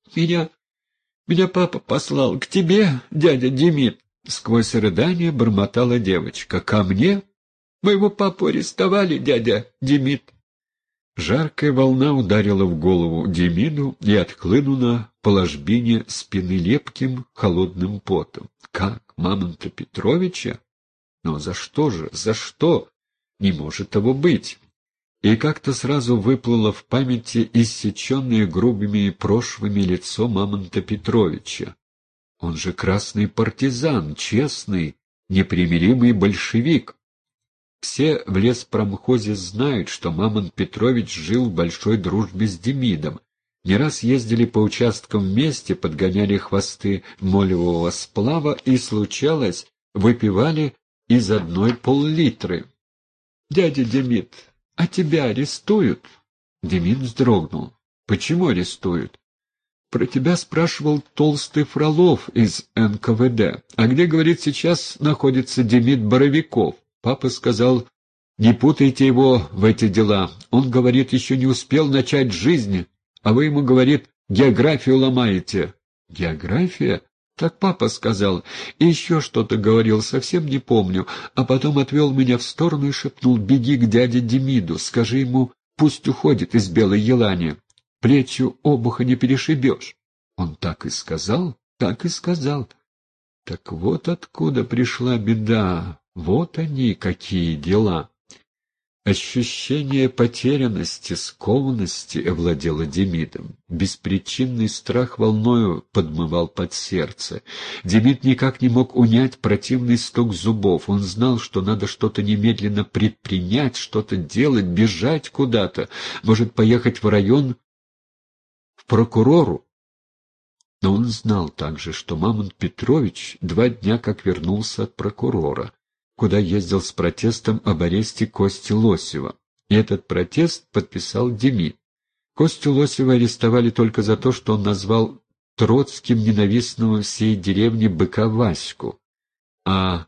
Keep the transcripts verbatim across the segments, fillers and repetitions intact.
Меня... меня папа послал к тебе, дядя Демид. Сквозь рыдание бормотала девочка. Ко мне? Моего папу арестовали, дядя Демид. Жаркая волна ударила в голову Демиду и отхлынула по ложбине спины лепким холодным потом. Как? Мамонта Петровича? Но за что же? За что? Не может того быть. И как-то сразу выплыло в памяти иссеченное грубыми прошвами лицо Мамонта Петровича. Он же красный партизан, честный, непримиримый большевик. Все в леспромхозе знают, что Мамонт Петрович жил в большой дружбе с Демидом. Не раз ездили по участкам вместе, подгоняли хвосты молевого сплава и, случалось, выпивали из одной пол-литры. «Дядя Демид, а тебя арестуют?» Демид вздрогнул. «Почему арестуют?» «Про тебя спрашивал толстый Фролов из эн ка вэ дэ. А где, говорит, сейчас находится Демид Боровиков?» Папа сказал, не путайте его в эти дела. Он, говорит, еще не успел начать жизнь, а вы ему, говорит, географию ломаете. География? Так папа сказал. И еще что-то говорил, совсем не помню. А потом отвел меня в сторону и шепнул, беги к дяде Демиду, скажи ему, пусть уходит из Белой Елани. Плетью обуха не перешибешь. Он так и сказал? Так и сказал. Так вот откуда пришла беда. Вот они, какие дела! Ощущение потерянности, скованности овладело Демидом. Беспричинный страх волною подмывал под сердце. Демид никак не мог унять противный стук зубов. Он знал, что надо что-то немедленно предпринять, что-то делать, бежать куда-то, может, поехать в район в прокурору. Но он знал также, что Мамонт Петрович два дня как вернулся от прокурора, куда ездил с протестом об аресте Кости Лосева. И этот протест подписал Демид. Костю Лосева арестовали только за то, что он назвал Троцким ненавистного всей деревни быка Ваську. А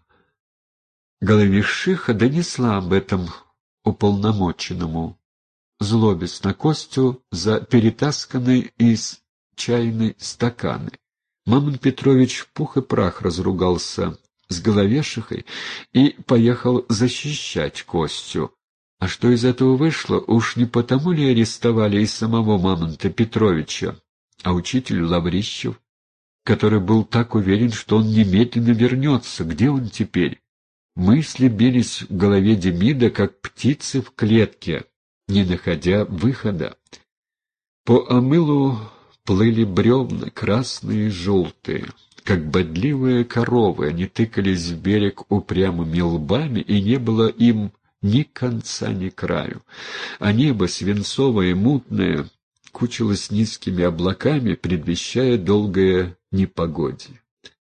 Головичиха донесла об этом уполномоченному, злобясь на Костю за перетасканные из чайной стаканы. Мамонт Петрович в пух и прах разругался с Головешихой и поехал защищать Костю. А что из этого вышло, уж не потому ли арестовали и самого Мамонта Петровича, а учитель Лаврищев, который был так уверен, что он немедленно вернется. Где он теперь? Мысли бились в голове Демида, как птицы в клетке, не находя выхода. По омылу плыли бревна, красные и желтые. Как бодливые коровы, они тыкались в берег упрямыми лбами, и не было им ни конца, ни краю. А небо, свинцовое и мутное, кучилось низкими облаками, предвещая долгое непогодье.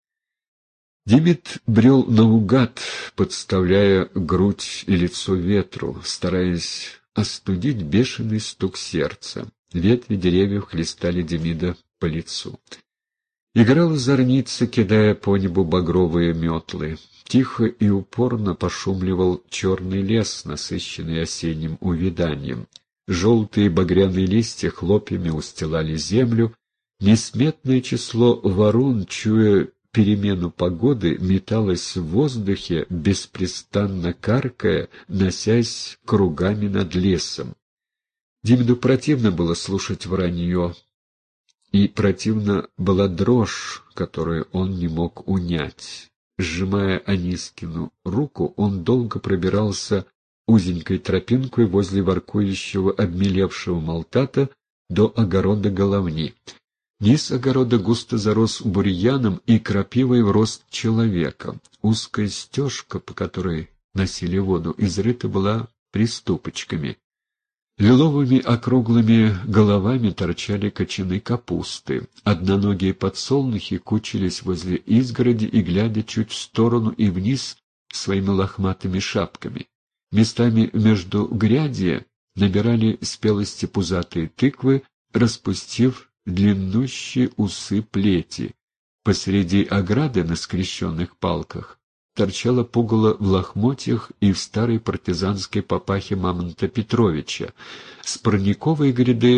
Демид брел наугад, подставляя грудь и лицо ветру, стараясь остудить бешеный стук сердца. Ветви деревьев хлестали Демида по лицу. Играла зорница, кидая по небу багровые метлы. Тихо и упорно пошумливал черный лес, насыщенный осенним увяданием. Желтые багряные листья хлопьями устилали землю. Несметное число ворон, чуя перемену погоды, металось в воздухе, беспрестанно каркая, носясь кругами над лесом. Демиду противно было слушать вранье, и противна была дрожь, которую он не мог унять. Сжимая Анискину руку, он долго пробирался узенькой тропинкой возле воркующего обмелевшего молтата до огорода Головни. Низ огорода густо зарос бурьяном и крапивой в рост человека. Узкая стежка, по которой носили воду, изрыта была приступочками. Лиловыми округлыми головами торчали кочаны капусты. Одноногие подсолнухи кучились возле изгороди и, глядя чуть в сторону и вниз своими лохматыми шапками. Местами между грядья набирали спелости пузатые тыквы, распустив длиннущие усы плети. Посреди ограды на скрещенных палках торчало пугало в лохмотьях и в старой партизанской папахе Мамонта Петровича. С парниковой гряды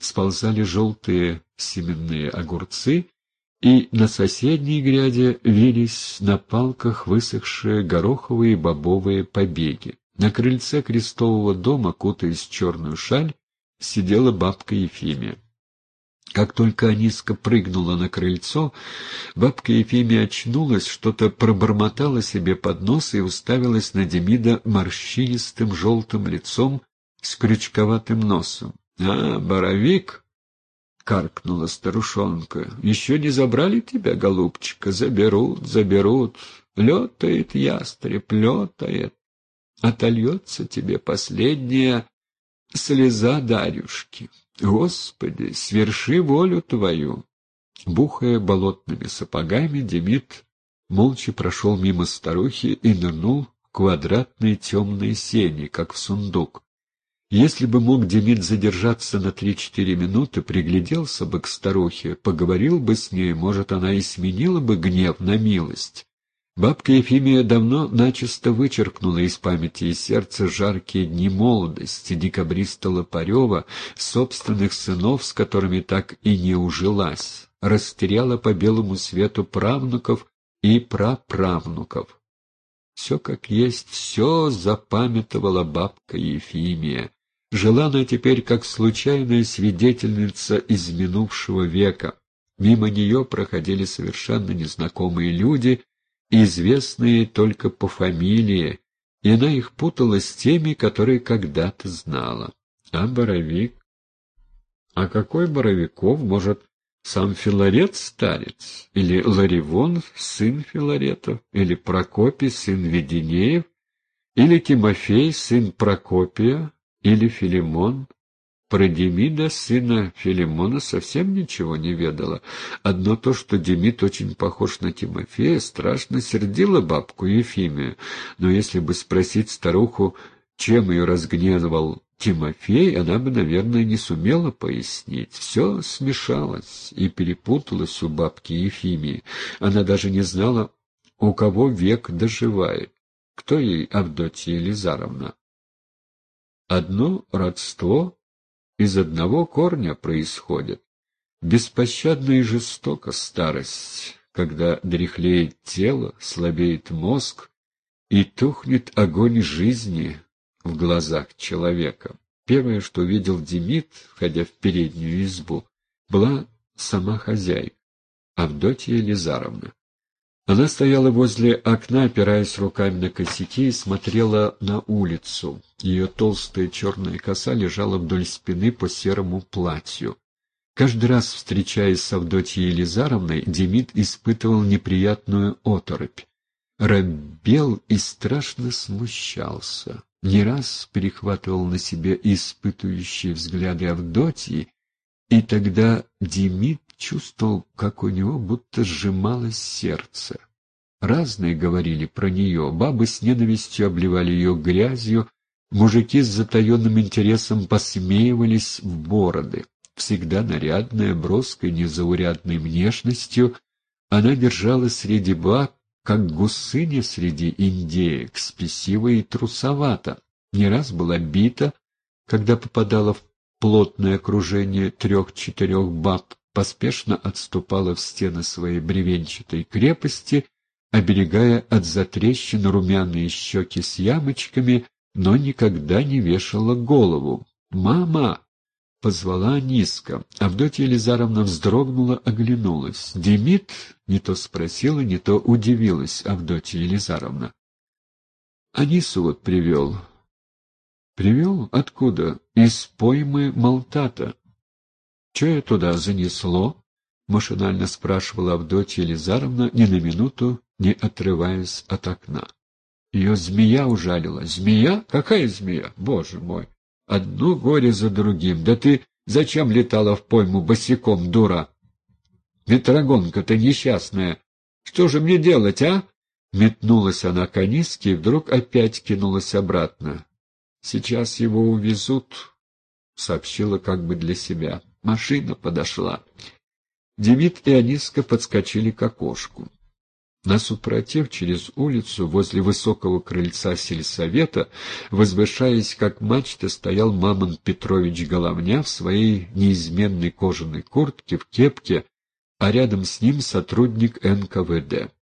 сползали желтые семенные огурцы, и на соседней гряде вились на палках высохшие гороховые и бобовые побеги. На крыльце крестового дома, кутаясь в черную шаль, сидела бабка Ефимия. Как только Аниска прыгнула на крыльцо, бабка Ефимия очнулась, что-то пробормотала себе под нос и уставилась на Демида морщинистым желтым лицом с крючковатым носом. — А, Боровик! — каркнула старушонка. — Еще не забрали тебя, голубчика? Заберут, заберут. Летает ястреб, летает. Отольется тебе последняя слеза Дарюшки. Господи, сверши волю твою! Бухая болотными сапогами, Демид молча прошел мимо старухи и нырнул в квадратные темные сени, как в сундук. Если бы мог Демид задержаться на три-четыре минуты, пригляделся бы к старухе, поговорил бы с ней, может, она и сменила бы гнев на милость. Бабка Ефимия давно начисто вычеркнула из памяти и сердца жаркие дни молодости, декабриста Лопарева, собственных сынов, с которыми так и не ужилась, растеряла по белому свету правнуков и праправнуков. Все как есть, все запамятовала бабка Ефимия. Жила она теперь как случайная свидетельница из минувшего века. Мимо нее проходили совершенно незнакомые люди, известные только по фамилии, и она их путала с теми, которые когда-то знала. А Боровик? А какой Боровиков? Может, сам Филарет старец? Или Ларивон, сын Филаретов? Или Прокопий, сын Веденеев? Или Тимофей, сын Прокопия? Или Филимон? Про Демида, сына Филимона, совсем ничего не ведала. Одно то, что Демид очень похож на Тимофея, страшно сердило бабку Ефимию. Но если бы спросить старуху, чем ее разгневал Тимофей, она бы, наверное, не сумела пояснить. Все смешалось и перепуталось у бабки Ефимии. Она даже не знала, у кого век доживает. Кто ей Авдотья Елизаровна? Одно родство из одного корня происходит. Беспощадна и жестока старость, когда дряхлеет тело, слабеет мозг и тухнет огонь жизни в глазах человека. Первое, что увидел Демид, входя в переднюю избу, была сама хозяйка, Авдотья Елизаровна. Она стояла возле окна, опираясь руками на косяки, и смотрела на улицу. Ее толстая черная коса лежала вдоль спины по серому платью. Каждый раз, встречаясь с Авдотьей Елизаровной, Демид испытывал неприятную оторопь. Робел и страшно смущался. Не раз перехватывал на себе испытывающие взгляды Авдотьи, и тогда Демид чувствовал, как у него будто сжималось сердце. Разные говорили про нее, бабы с ненавистью обливали ее грязью, мужики с затаенным интересом посмеивались в бороды. Всегда нарядная, броской, незаурядной внешностью, она держалась среди баб, как гусыня среди индеек, спесиво и трусовато. Не раз была бита, когда попадала в плотное окружение трех-четырех баб, поспешно отступала в стены своей бревенчатой крепости, оберегая от затрещин румяные щеки с ямочками, но никогда не вешала голову. «Мама!» — позвала низко. Авдотья Елизаровна вздрогнула, оглянулась. Демид не то спросила, не то удивилась Авдотья Елизаровна. «Анису вот привел». «Привел? Откуда?» «Из поймы Малтата». «Че я туда занесло?» — машинально спрашивала Авдотья Елизаровна, ни на минуту не отрываясь от окна. Ее змея ужалила. «Змея? Какая змея? Боже мой! Одно горе за другим. Да ты зачем летала в пойму босиком, дура? Ветрогонка-то несчастная. Что же мне делать, а?» Метнулась она к Аниске и вдруг опять кинулась обратно. «Сейчас его увезут», — сообщила как бы для себя. Машина подошла. Демид и Аниска подскочили к окошку. На супротив, через улицу, возле высокого крыльца сельсовета, возвышаясь как мачта, стоял Мамонт Петрович Головня в своей неизменной кожаной куртке, в кепке, а рядом с ним сотрудник эн ка вэ дэ.